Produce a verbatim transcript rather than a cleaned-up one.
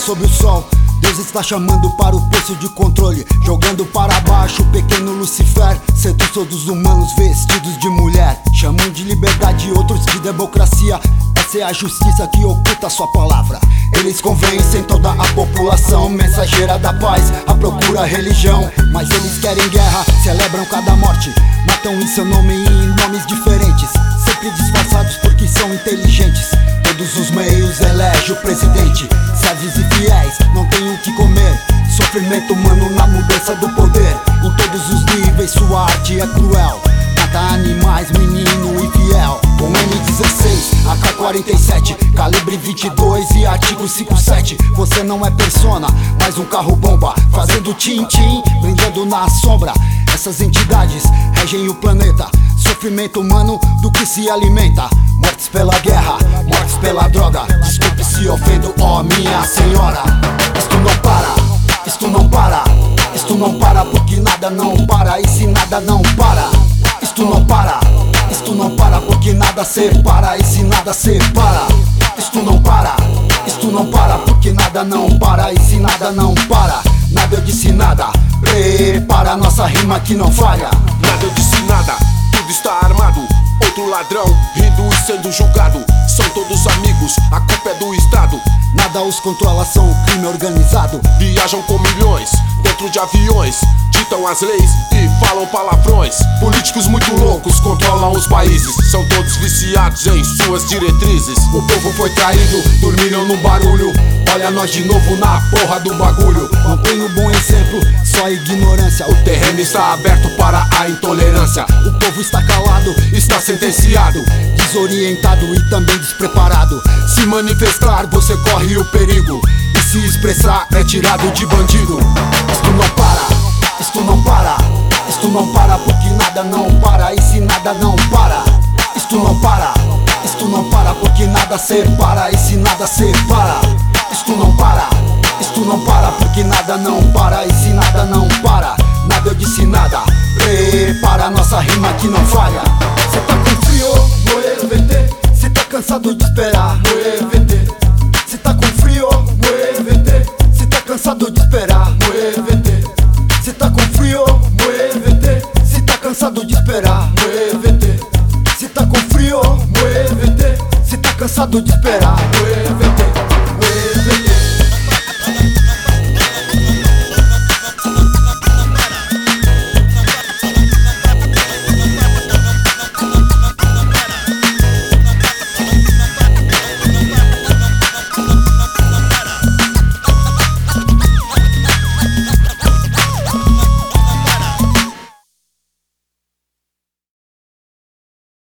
sob o sol. Deus está chamando para o poço de controle, jogando para baixo o pequeno Lucifer. Seduz todos os humanos vestidos de mulher. Chamam de liberdade, outros de democracia. Essa é a justiça que oculta sua palavra. Eles convencem toda a população, mensageira da paz, a procura religião. Mas eles querem guerra, celebram cada morte, matam em seu nome e em nomes diferentes, sempre disfarçados porque são inteligentes. Todos os meios elege o presidente, servos e fiéis não têm o que comer. Sofrimento humano na mudança do poder, em todos os níveis sua arte é cruel. Mata animais, menino infiel. Com M dezesseis, A K quarenta e sete, calibre vinte e dois e artigo cinquenta e sete. Você não é persona, mas um carro bomba, fazendo tim-tim, brilhando na sombra. Essas entidades regem o planeta, sofrimento humano do que se alimenta. Mortes pela guerra, mortes pela droga. Desculpe se ofendo, ó minha senhora. Isto não para, isto não para, isto não para porque nada não para. E se nada não para, isto não para, isto não para porque nada separa. E se nada separa, isto não para, isto não para porque nada não para. E se nada não para, nada eu disse nada. Prepara nossa rima que não falha. Nada eu disse nada, tudo está armado. Outro ladrão, rindo e sendo julgado. São todos amigos, a culpa é do Estado. Nada os controla, são o crime organizado. Viajam com milhões, dentro de aviões, ditam as leis e falam palavrões. Políticos muito loucos controlam os países, são todos viciados em suas diretrizes. O povo foi traído, dormiram no barulho. Olha nós de novo na porra do bagulho. Não tem um bom exemplo, só ignorância. O terreno está aberto para a intolerância. O povo está calado, está sentenciado, desorientado e também despreparado. Se manifestar você corre o perigo, e se expressar é tirado de bandido. Isto não para, isto não para, isto não para porque nada não para. E se nada não para, isto não para, isto não para porque nada separa. E se nada separa, isto não para, isto não para porque nada não para. E se nada não para, nada eu disse nada. Prepara nossa rima que não falha. Cê tá com frio, muévete. Cê tá cansado de esperar, muévete. Cê tá com frio, muévete. Cê tá cansado de esperar, muévete. Cê tá com frio, muévete. Cê tá cansado de esperar, muévete. Cê tá com frio, muévete. Cê tá cansado de esperar, muévete.